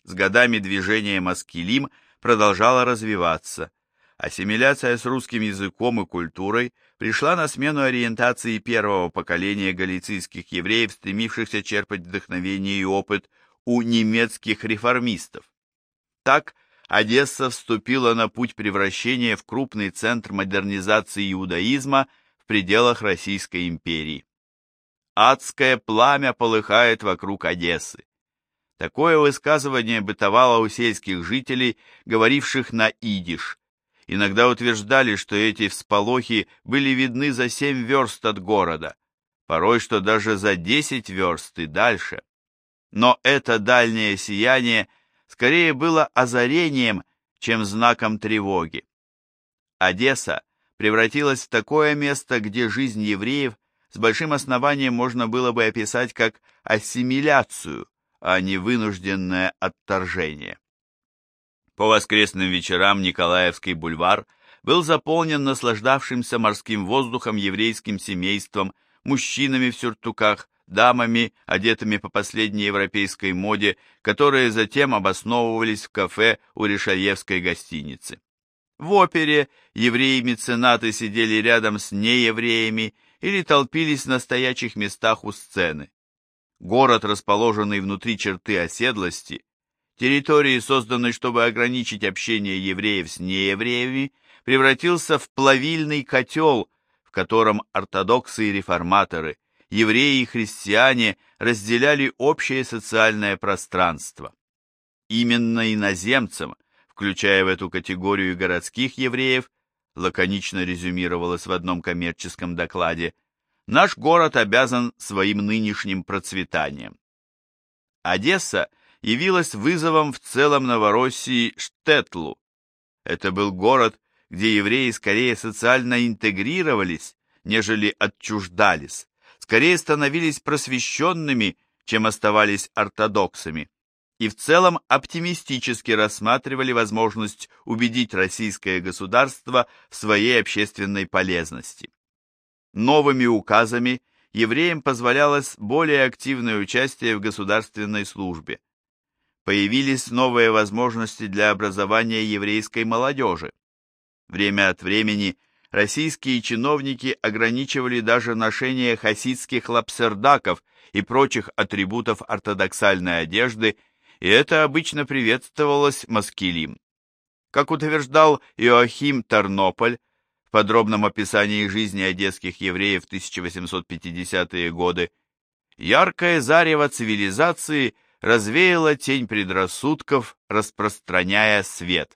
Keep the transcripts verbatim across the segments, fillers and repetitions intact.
С годами движение Маскилим продолжало развиваться. Ассимиляция с русским языком и культурой пришла на смену ориентации первого поколения галицийских евреев, стремившихся черпать вдохновение и опыт у немецких реформистов. Так, Одесса вступила на путь превращения в крупный центр модернизации иудаизма в пределах Российской империи. «Адское пламя полыхает вокруг Одессы». Такое высказывание бытовало у сельских жителей, говоривших на идиш. Иногда утверждали, что эти всполохи были видны за семь верст от города, порой что даже за десять верст и дальше. Но это дальнее сияние скорее было озарением, чем знаком тревоги. Одесса превратилась в такое место, где жизнь евреев с большим основанием можно было бы описать как ассимиляцию, а не вынужденное отторжение. По воскресным вечерам Николаевский бульвар был заполнен наслаждавшимся морским воздухом еврейским семейством, мужчинами в сюртуках, дамами, одетыми по последней европейской моде, которые затем обосновывались в кафе у Ришельевской гостиницы. В опере евреи-меценаты сидели рядом с неевреями или толпились на стоячих местах у сцены. Город, расположенный внутри черты оседлости, территории, созданной, чтобы ограничить общение евреев с неевреями, превратился в плавильный котел, в котором ортодоксы и реформаторы, евреи и христиане разделяли общее социальное пространство. Именно иноземцам, включая в эту категорию городских евреев, лаконично резюмировалось в одном коммерческом докладе, наш город обязан своим нынешним процветанием. Одесса явилась вызовом в целом Новороссии Штетлу. Это был город, где евреи скорее социально интегрировались, нежели отчуждались, скорее становились просвещенными, чем оставались ортодоксами, и в целом оптимистически рассматривали возможность убедить российское государство в своей общественной полезности. Новыми указами евреям позволялось более активное участие в государственной службе. Появились новые возможности для образования еврейской молодежи. Время от времени российские чиновники ограничивали даже ношение хасидских лапсердаков и прочих атрибутов ортодоксальной одежды, и это обычно приветствовалось маскилим. Как утверждал Иоахим Тарнополь в подробном описании жизни одесских евреев в тысяча восемьсот пятидесятые годы, яркое зарево цивилизации развеяло тень предрассудков, распространяя свет.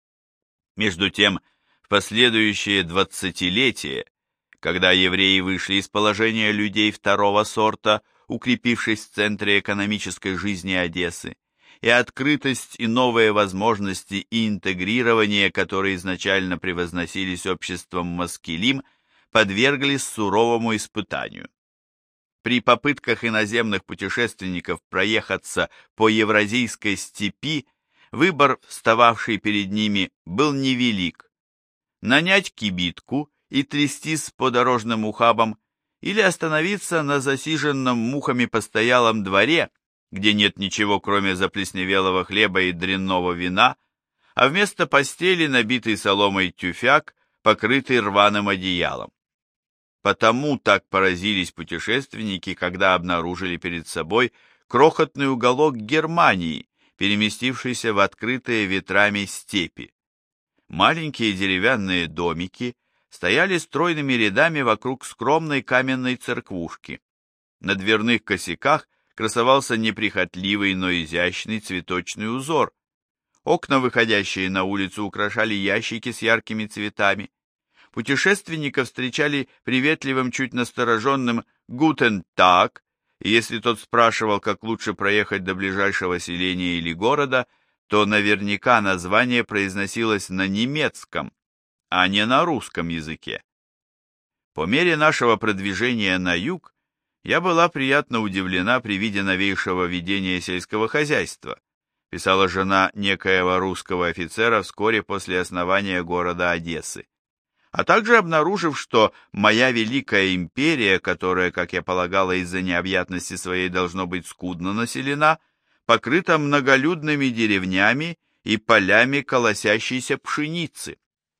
Между тем, в последующие двадцатилетия, когда евреи вышли из положения людей второго сорта, укрепившись в центре экономической жизни Одессы, и открытость и новые возможности и интегрирование, которые изначально превозносились обществом маскилим, подверглись суровому испытанию. При попытках иноземных путешественников проехаться по евразийской степи, выбор, встававший перед ними, был невелик. Нанять кибитку и трястись по дорожным ухабам, или остановиться на засиженном мухами постоялом дворе, где нет ничего, кроме заплесневелого хлеба и дрянного вина, а вместо постели набитый соломой тюфяк, покрытый рваным одеялом. Потому так поразились путешественники, когда обнаружили перед собой крохотный уголок Германии, переместившийся в открытые ветрами степи. Маленькие деревянные домики стояли стройными рядами вокруг скромной каменной церквушки. На дверных косяках красовался неприхотливый, но изящный цветочный узор. Окна, выходящие на улицу, украшали ящики с яркими цветами. Путешественников встречали приветливым, чуть настороженным «Гутен так», и если тот спрашивал, как лучше проехать до ближайшего селения или города, то наверняка название произносилось на немецком, а не на русском языке. По мере нашего продвижения на юг я была приятно удивлена при виде новейшего ведения сельского хозяйства, писала жена некоего русского офицера вскоре после основания города Одессы, а также обнаружив, что моя великая империя, которая, как я полагала, из-за необъятности своей должно быть скудно населена, покрыта многолюдными деревнями и полями колосящейся пшеницы.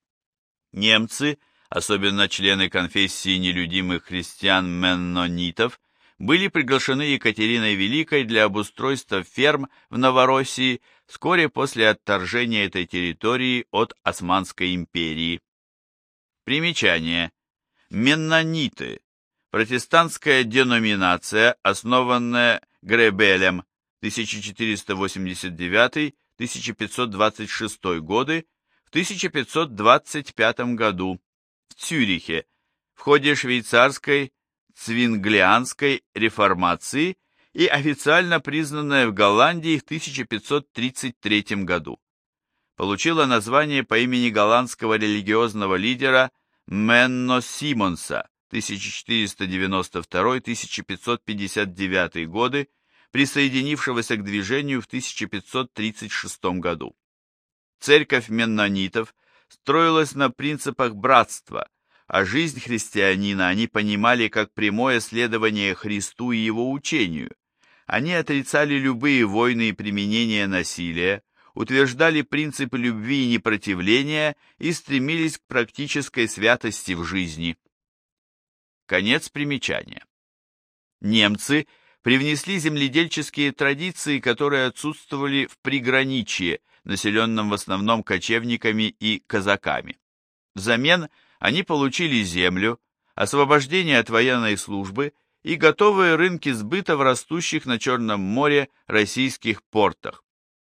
Немцы, особенно члены конфессии нелюдимых христиан-меннонитов, были приглашены Екатериной Великой для обустройства ферм в Новороссии вскоре после отторжения этой территории от Османской империи. Примечание. Меннониты. Протестантская деноминация, основанная Гребелем тысяча четыреста восемьдесят девятый — тысяча пятьсот двадцать шестой годы, в тысяча пятьсот двадцать пятом году в Цюрихе в ходе швейцарской Цвинглианской реформации и официально признанная в Голландии в тысяча пятьсот тридцать третьем году. Получила название по имени голландского религиозного лидера Менно Симонса тысяча четыреста девяносто второй — тысяча пятьсот пятьдесят девятый годы, присоединившегося к движению в тысяча пятьсот тридцать шестом году. Церковь меннонитов строилась на принципах братства, а жизнь христианина они понимали как прямое следование Христу и его учению. Они отрицали любые войны и применение насилия, утверждали принципы любви и непротивления и стремились к практической святости в жизни. Конец примечания. Немцы привнесли земледельческие традиции, которые отсутствовали в приграничье, населенном в основном кочевниками и казаками. Взамен они получили землю, освобождение от военной службы и готовые рынки сбыта в растущих на Черном море российских портах.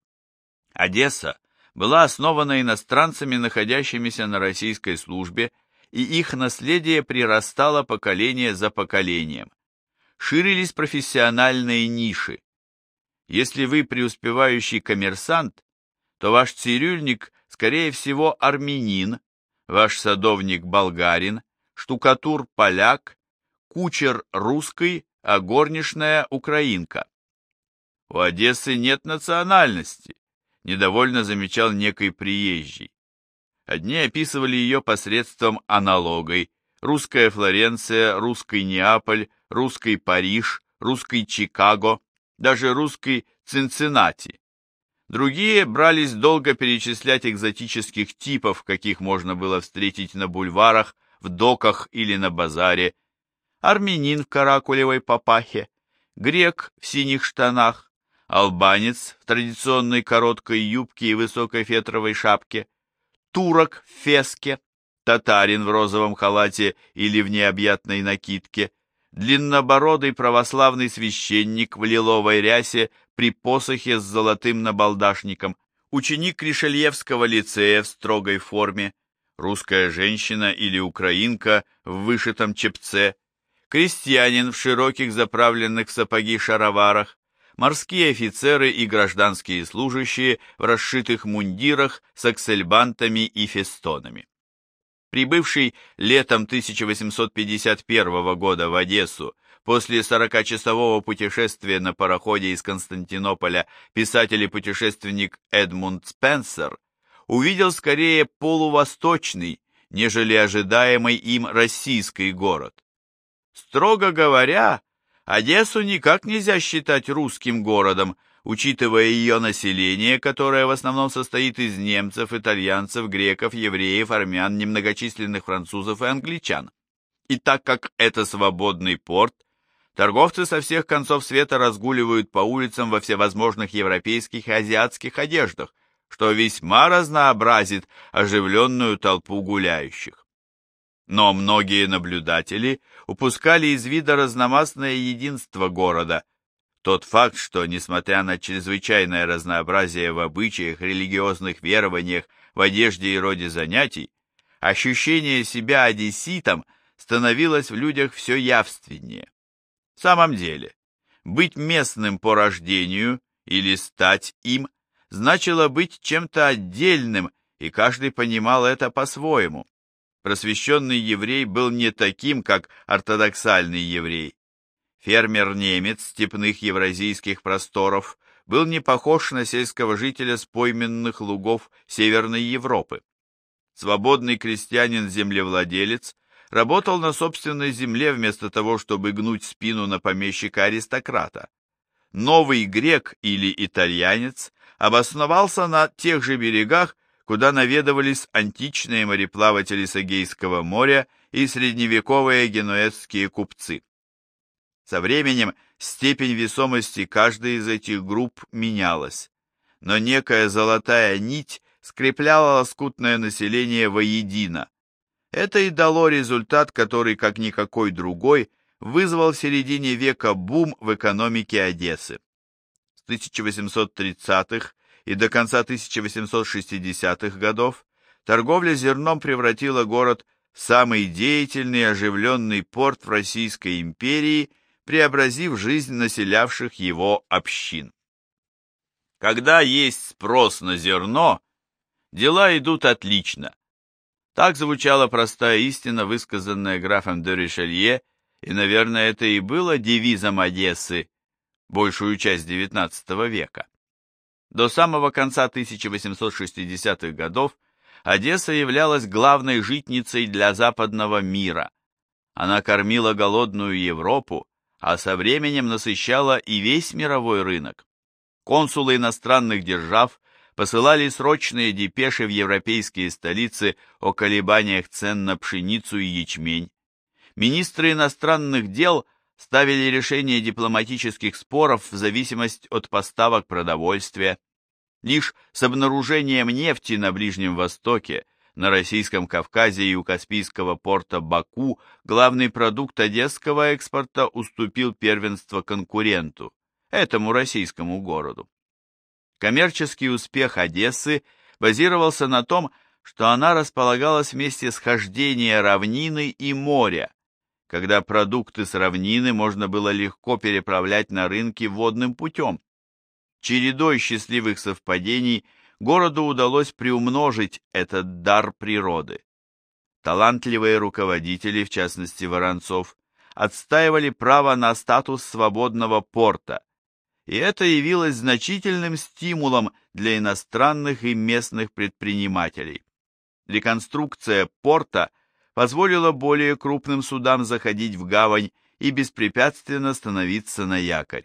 Одесса была основана иностранцами, находящимися на российской службе, и их наследие прирастало поколение за поколением. Ширились профессиональные ниши. Если вы преуспевающий коммерсант, то ваш цирюльник, скорее всего, армянин, ваш садовник болгарин, штукатур поляк, кучер русский, а горничная украинка. У Одессы нет национальности, недовольно замечал некий приезжий. Одни описывали ее посредством аналогой: русская Флоренция, русский Неаполь, русский Париж, русский Чикаго, даже русский Цинциннати. Другие брались долго перечислять экзотических типов, каких можно было встретить на бульварах, в доках или на базаре. Армянин в каракулевой папахе, грек в синих штанах, албанец в традиционной короткой юбке и высокой фетровой шапке, турок в феске, татарин в розовом халате или в необъятной накидке, длиннобородый православный священник в лиловой рясе при посохе с золотым набалдашником, ученик Ришельевского лицея в строгой форме, русская женщина или украинка в вышитом чепце, крестьянин в широких заправленных в сапоги шароварах, морские офицеры и гражданские служащие в расшитых мундирах с аксельбантами и фестонами. Прибывший летом тысяча восемьсот пятьдесят первого года в Одессу после сорокачасового путешествия на пароходе из Константинополя писатель и путешественник Эдмунд Спенсер увидел скорее полувосточный, нежели ожидаемый им российский город. Строго говоря, Одессу никак нельзя считать русским городом, учитывая ее население, которое в основном состоит из немцев, итальянцев, греков, евреев, армян, немногочисленных французов и англичан. И так как это свободный порт, торговцы со всех концов света разгуливают по улицам во всевозможных европейских и азиатских одеждах, что весьма разнообразит оживленную толпу гуляющих. Но многие наблюдатели упускали из вида разномастное единство города. Тот факт, что, несмотря на чрезвычайное разнообразие в обычаях, религиозных верованиях, в одежде и роде занятий, ощущение себя одесситом становилось в людях все явственнее. В самом деле, быть местным по рождению или стать им значило быть чем-то отдельным, и каждый понимал это по-своему. Просвещенный еврей был не таким, как ортодоксальный еврей. Фермер-немец степных евразийских просторов был не похож на сельского жителя с пойменных лугов Северной Европы. Свободный крестьянин-землевладелец работал на собственной земле вместо того, чтобы гнуть спину на помещика-аристократа. новый грек или итальянец обосновался на тех же берегах, куда наведывались античные мореплаватели с Эгейского моря и средневековые генуэзские купцы. Со временем степень весомости каждой из этих групп менялась, но некая золотая нить скрепляла лоскутное население воедино. Это и дало результат, который, как никакой другой, вызвал в середине века бум в экономике Одессы. С тысяча восемьсот тридцатых и до конца тысяча восемьсот шестидесятых годов торговля зерном превратила город в самый деятельный и оживленный порт в Российской империи, преобразив жизнь населявших его общин. Когда есть спрос на зерно, дела идут отлично. Так звучала простая истина, высказанная графом де Ришелье, и, наверное, это и было девизом Одессы большую часть девятнадцатого века. До самого конца тысяча восемьсот шестидесятых годов Одесса являлась главной житницей для западного мира. Она кормила голодную Европу, а со временем насыщала и весь мировой рынок. Консулы иностранных держав посылали срочные депеши в европейские столицы о колебаниях цен на пшеницу и ячмень. Министры иностранных дел ставили решение дипломатических споров в зависимость от поставок продовольствия. Лишь с обнаружением нефти на Ближнем Востоке, на Российском Кавказе и у Каспийского порта Баку главный продукт одесского экспорта уступил первенство конкуренту, этому российскому городу. Коммерческий успех Одессы базировался на том, что она располагалась в месте схождения равнины и моря, когда продукты с равнины можно было легко переправлять на рынки водным путем. Чередой счастливых совпадений городу удалось приумножить этот дар природы. Талантливые руководители, в частности Воронцов, отстаивали право на статус свободного порта, и это явилось значительным стимулом для иностранных и местных предпринимателей. Реконструкция порта позволила более крупным судам заходить в гавань и беспрепятственно становиться на якорь.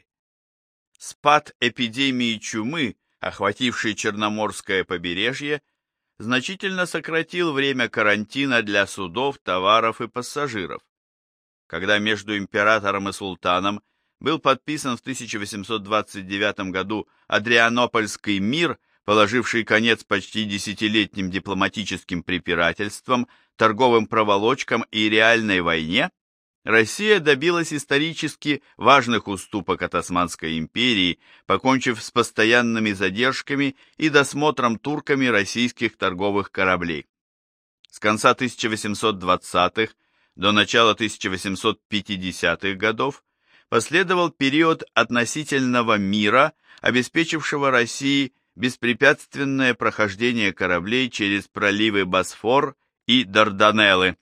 Спад эпидемии чумы, охватившей Черноморское побережье, значительно сократил время карантина для судов, товаров и пассажиров. Когда между императором и султаном был подписан в тысяча восемьсот двадцать девятом году Адрианопольский мир, положивший конец почти десятилетним дипломатическим препирательствам, торговым проволочкам и реальной войне, Россия добилась исторически важных уступок от Османской империи, покончив с постоянными задержками и досмотром турками российских торговых кораблей. С конца тысяча восемьсот двадцатых до начала тысяча восемьсот пятидесятых годов последовал период относительного мира, обеспечившего России беспрепятственное прохождение кораблей через проливы Босфор и Дарданеллы.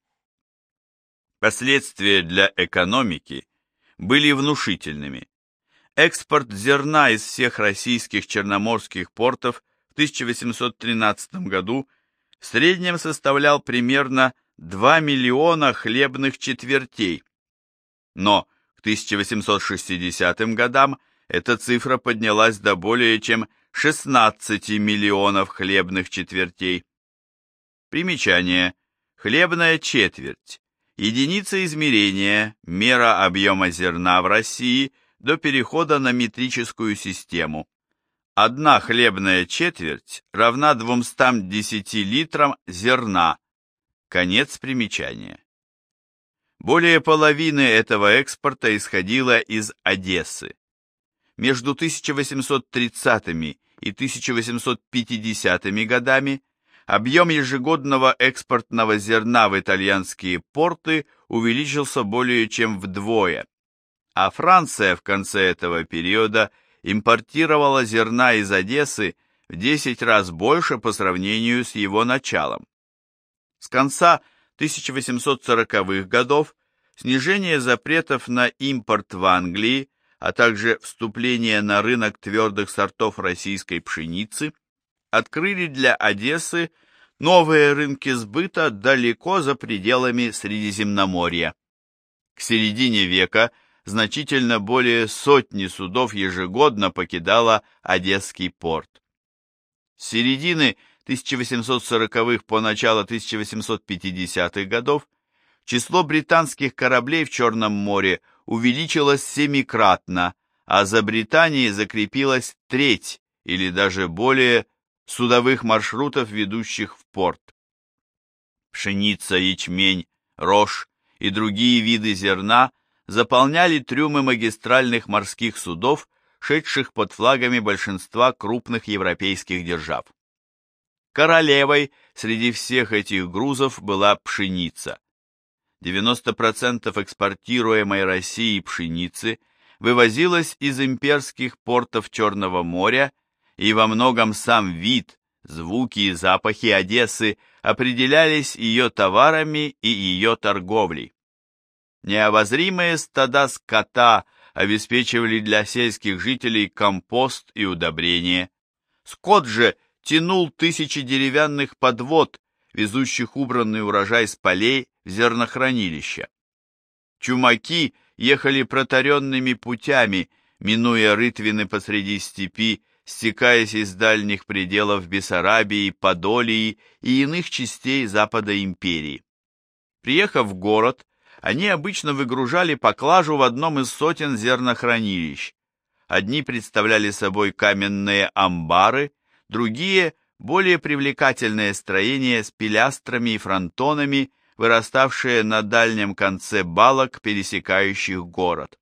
Последствия для экономики были внушительными. Экспорт зерна из всех российских черноморских портов в тысяча восемьсот тринадцатом году в среднем составлял примерно два миллиона хлебных четвертей. Но к тысяча восемьсот шестидесятым годам эта цифра поднялась до более чем шестнадцати миллионов хлебных четвертей. Примечание. Хлебная четверть. Единица измерения, мера объема зерна в России до перехода на метрическую систему. Одна хлебная четверть равна двумстам десяти литрам зерна. Конец примечания. Более половины этого экспорта исходило из Одессы. Между тысяча восемьсот тридцатыми и тысяча восемьсот пятидесятыми годами объем ежегодного экспортного зерна в итальянские порты увеличился более чем вдвое, а Франция в конце этого периода импортировала зерна из Одессы в десять раз больше по сравнению с его началом. С конца тысяча восемьсот сороковых годов снижение запретов на импорт в Англии, а также вступление на рынок твердых сортов российской пшеницы открыли для Одессы новые рынки сбыта далеко за пределами Средиземноморья. К середине века значительно более сотни судов ежегодно покидало Одесский порт. С середины тысяча восемьсот сороковых по начало тысяча восемьсот пятидесятых годов число британских кораблей в Черном море увеличилось семикратно, а за Британией закрепилась треть или даже более судовых маршрутов, ведущих в порт. Пшеница, ячмень, рожь и другие виды зерна заполняли трюмы магистральных морских судов, шедших под флагами большинства крупных европейских держав. Королевой среди всех этих грузов была пшеница. девяносто процентов экспортируемой Россией пшеницы вывозилось из имперских портов Черного моря, и во многом сам вид, звуки и запахи Одессы определялись ее товарами и ее торговлей. Необозримые стада скота обеспечивали для сельских жителей компост и удобрение. Скот же тянул тысячи деревянных подвод, везущих убранный урожай с полей в зернохранилища. Чумаки ехали протаренными путями, минуя рытвины посреди степи, стекаясь из дальних пределов Бессарабии, Подолии и иных частей Запада империи. Приехав в город, они обычно выгружали поклажу в одном из сотен зернохранилищ. Одни представляли собой каменные амбары, другие – более привлекательные строения с пилястрами и фронтонами, выраставшие на дальнем конце балок, пересекающих город.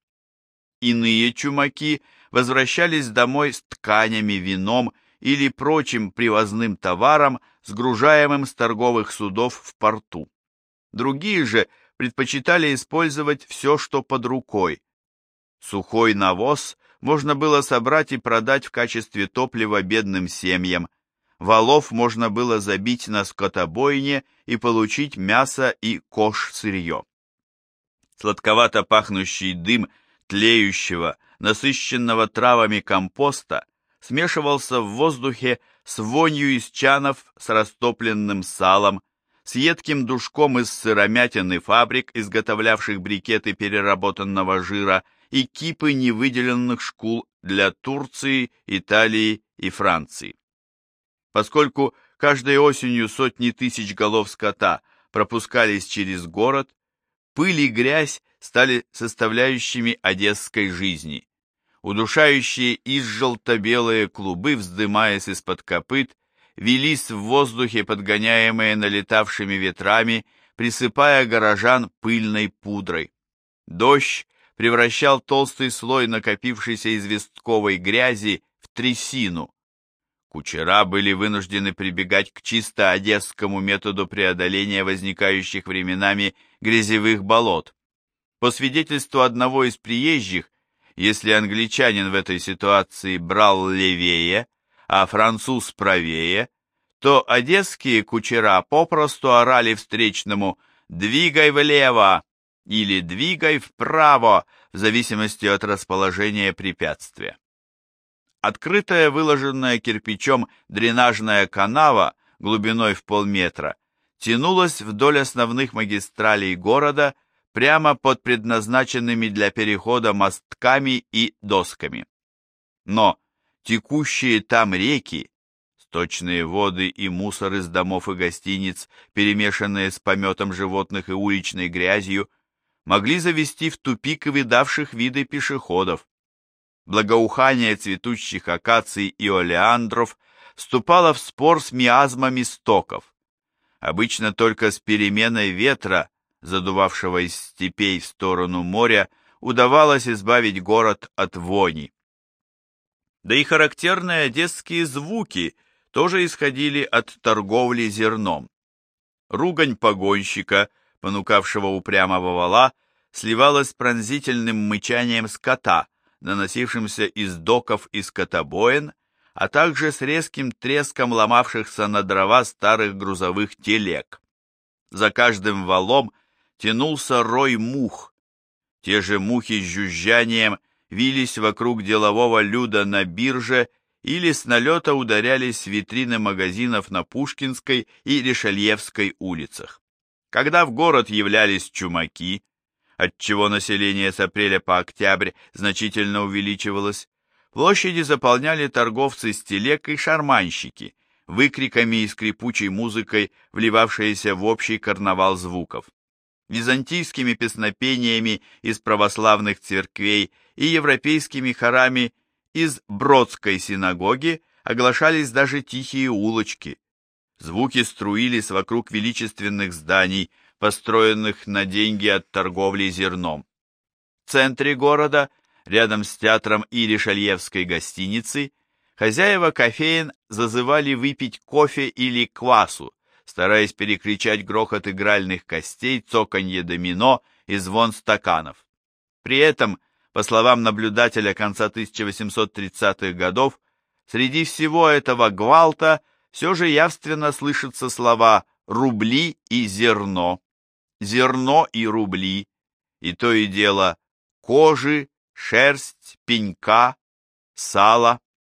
Иные чумаки возвращались домой с тканями, вином или прочим привозным товаром, сгружаемым с торговых судов в порту. Другие же предпочитали использовать все, что под рукой. Сухой навоз можно было собрать и продать в качестве топлива бедным семьям. Валов можно было забить на скотобойне и получить мясо и кож-сырье. Сладковато пахнущий дым тлеющего, насыщенного травами компоста смешивался в воздухе с вонью из чанов с растопленным салом, с едким душком из сыромятины фабрик, изготовлявших брикеты переработанного жира, и кипы невыделенных шкул для Турции, Италии и Франции. Поскольку каждой осенью сотни тысяч голов скота пропускались через город, пыль и грязь стали составляющими одесской жизни. Удушающие изжелто-белые клубы, вздымаясь из-под копыт, велись в воздухе, подгоняемые налетавшими ветрами, присыпая горожан пыльной пудрой. Дождь превращал толстый слой накопившейся известковой грязи в трясину. Кучера были вынуждены прибегать к чисто одесскому методу преодоления возникающих временами грязевых болот. По свидетельству одного из приезжих, если англичанин в этой ситуации брал левее, а француз правее, то одесские кучера попросту орали встречному «двигай влево» или «двигай вправо», в зависимости от расположения препятствия. Открытая, выложенная кирпичом дренажная канава глубиной в полметра тянулась вдоль основных магистралей города прямо под предназначенными для перехода мостками и досками. Но текущие там реки, сточные воды и мусор из домов и гостиниц, перемешанные с пометом животных и уличной грязью, могли завести в тупик и видавших виды пешеходов. Благоухание цветущих акаций и олеандров вступало в спор с миазмами стоков. Обычно только с переменой ветра, задувавшего из степей в сторону моря, удавалось избавить город от вони. Да и характерные одесские звуки тоже исходили от торговли зерном. Ругань погонщика, понукавшего упрямого вола, сливалась с пронзительным мычанием скота, наносившимся из доков и скотобоин, а также с резким треском ломавшихся на дрова старых грузовых телег. За каждым валом тянулся рой мух. Те же мухи с жужжанием вились вокруг делового люда на бирже или с налета ударялись в витрины магазинов на Пушкинской и Ришельевской улицах. Когда в город являлись чумаки, отчего население с апреля по октябрь значительно увеличивалось, площади заполняли торговцы с телег и шарманщики, выкриками и скрипучей музыкой, вливавшиеся в общий карнавал звуков. Византийскими песнопениями из православных церквей и европейскими хорами из Бродской синагоги оглашались даже тихие улочки. Звуки струились вокруг величественных зданий, построенных на деньги от торговли зерном. В центре города, рядом с театром и Ришельевской гостиницей, хозяева кофеен зазывали выпить кофе или квасу, стараясь перекричать грохот игральных костей, цоканье домино и звон стаканов. При этом, по словам наблюдателя конца тысяча восемьсот тридцатых годов, среди всего этого гвалта все же явственно слышатся слова «рубли» и «зерно», «зерно» и «рубли», и то и дело кожи, шерсть, пенька, сала.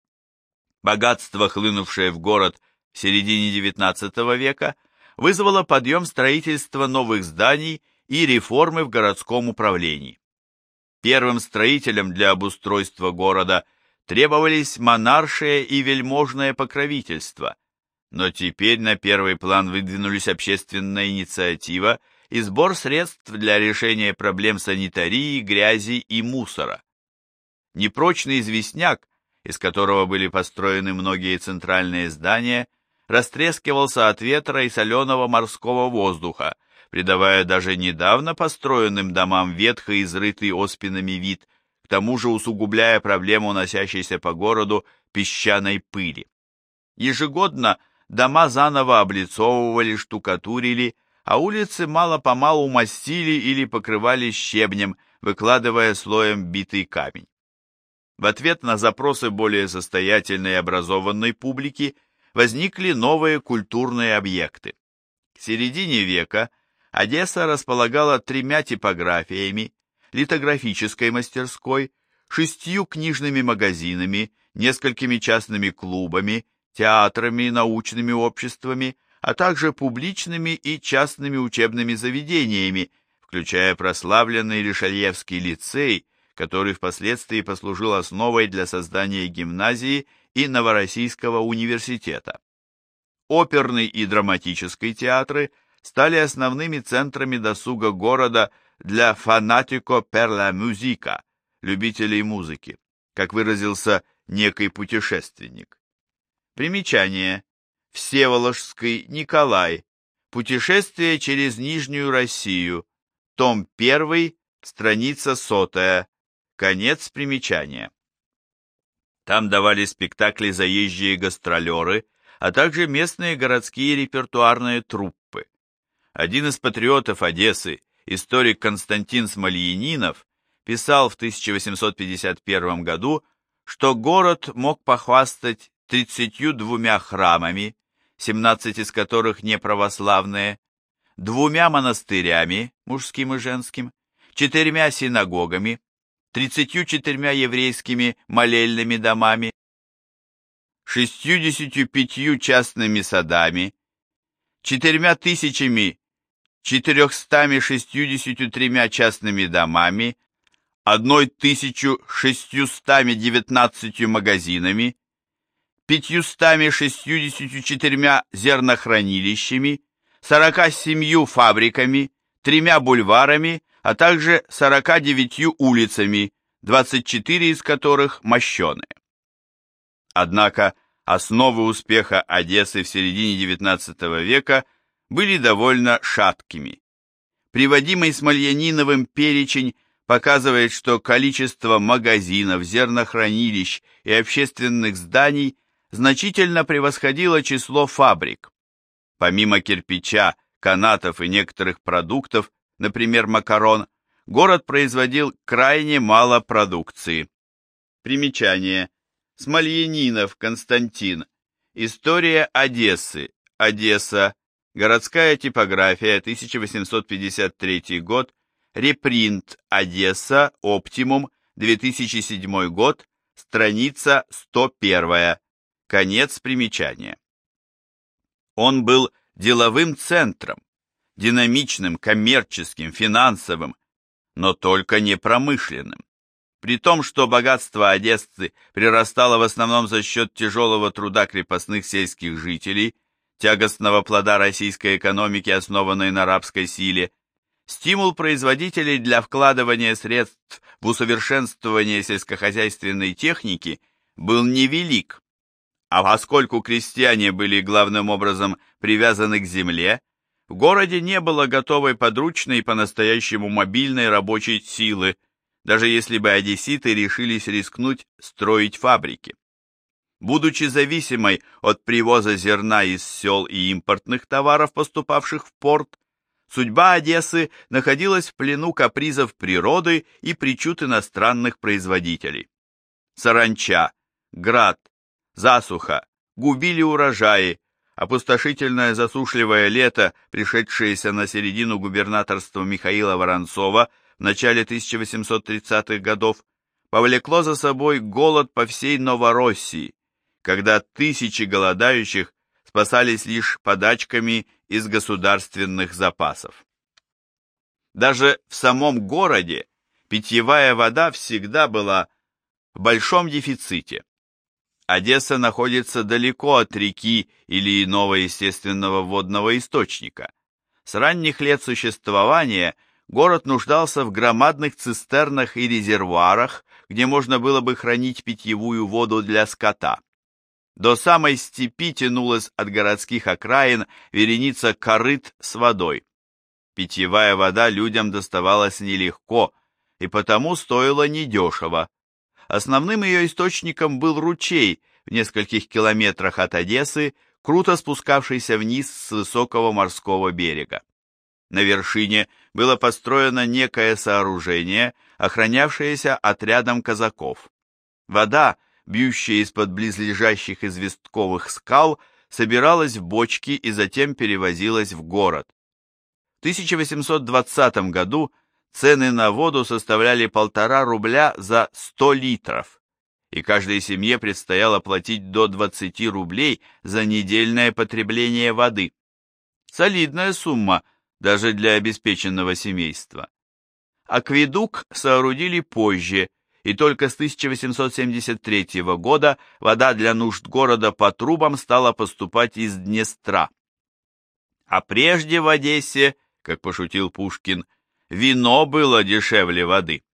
Богатство, хлынувшее в город в середине девятнадцатого века, вызвало подъем строительства новых зданий и реформы в городском управлении. Первым строителям для обустройства города требовались монаршее и вельможное покровительство, но теперь на первый план выдвинулись общественная инициатива и сбор средств для решения проблем санитарии, грязи и мусора. Непрочный известняк, из которого были построены многие центральные здания, растрескивался от ветра и соленого морского воздуха, придавая даже недавно построенным домам ветхий, изрытый оспинами вид, к тому же усугубляя проблему носящейся по городу песчаной пыли. Ежегодно дома заново облицовывали, штукатурили, а улицы мало-помалу мастили или покрывали щебнем, выкладывая слоем битый камень. В ответ на запросы более состоятельной и образованной публики возникли новые культурные объекты. К середине века Одесса располагала тремя типографиями, литографической мастерской, шестью книжными магазинами, несколькими частными клубами, театрами, научными обществами, а также публичными и частными учебными заведениями, включая прославленный Ришельевский лицей, который впоследствии послужил основой для создания гимназии и Новороссийского университета. Оперный и драматический театры стали основными центрами досуга города для «фанатико per la musica», любителей музыки, как выразился некий путешественник. Примечание. Всеволожский Николай. Путешествие через Нижнюю Россию. Том первый, страница сотая. Конец примечания. Там давали спектакли заезжие гастролеры, а также местные городские репертуарные труппы. Один из патриотов Одессы, историк Константин Смольянинов, писал в тысяча восемьсот пятьдесят первом году, что город мог похвастать тридцатью двумя храмами, семнадцать из которых не православные, двумя монастырями, мужским и женским, четырьмя синагогами, тридцатью четырьмя еврейскими молельными домами, шестьюдесятью пятью частными садами, четырьмя тысячами четырехстами шестьюдесятью тремя частными домами, одной тысячу шестьюстами девятнадцатью магазинами, пятьюстами шестьюдесятью четырьмя зернохранилищами, сорока семью фабриками, тремя бульварами, а также сорока девятью улицами, двадцать четыре из которых мощеные. Однако основы успеха Одессы в середине девятнадцатого века были довольно шаткими. Приводимый Смольяниновым перечень показывает, что количество магазинов, зернохранилищ и общественных зданий значительно превосходило число фабрик. Помимо кирпича, канатов и некоторых продуктов, например, макарон, город производил крайне мало продукции. Примечание. Смольянинов Константин. История Одессы. Одесса. Городская типография. тысяча восемьсот пятьдесят третий год. Репринт. Одесса. Оптимум. две тысячи седьмой год. Страница сто первая. Конец примечания. Он был деловым центром, динамичным, коммерческим, финансовым, но только не промышленным. При том, что богатство Одессы прирастало в основном за счет тяжелого труда крепостных сельских жителей, тягостного плода российской экономики, основанной на рабской силе, стимул производителей для вкладывания средств в усовершенствование сельскохозяйственной техники был невелик, а поскольку крестьяне были главным образом привязаны к земле, в городе не было готовой подручной и по-настоящему мобильной рабочей силы, даже если бы одесситы решились рискнуть строить фабрики. Будучи зависимой от привоза зерна из сел и импортных товаров, поступавших в порт, судьба Одессы находилась в плену капризов природы и причуд иностранных производителей. Саранча, град, засуха губили урожаи, опустошительное засушливое лето, пришедшееся на середину губернаторства Михаила Воронцова в начале тысяча восемьсот тридцатых годов, повлекло за собой голод по всей Новороссии, когда тысячи голодающих спасались лишь подачками из государственных запасов. Даже в самом городе питьевая вода всегда была в большом дефиците. Одесса находится далеко от реки или иного естественного водного источника. С ранних лет существования город нуждался в громадных цистернах и резервуарах, где можно было бы хранить питьевую воду для скота. До самой степи тянулась от городских окраин вереница корыт с водой. Питьевая вода людям доставалась нелегко и потому стоила недешево. Основным ее источником был ручей в нескольких километрах от Одессы, круто спускавшийся вниз с высокого морского берега. На вершине было построено некое сооружение, охранявшееся отрядом казаков. Вода, бьющая из-под близлежащих известковых скал, собиралась в бочки и затем перевозилась в город. В тысяча восемьсот двадцатом году цены на воду составляли полтора рубля за сто литров, и каждой семье предстояло платить до двадцати рублей за недельное потребление воды. Солидная сумма даже для обеспеченного семейства. Акведук соорудили позже, и только с тысяча восемьсот семьдесят третьего года вода для нужд города по трубам стала поступать из Днестра. А прежде в Одессе, как пошутил Пушкин, вино было дешевле воды.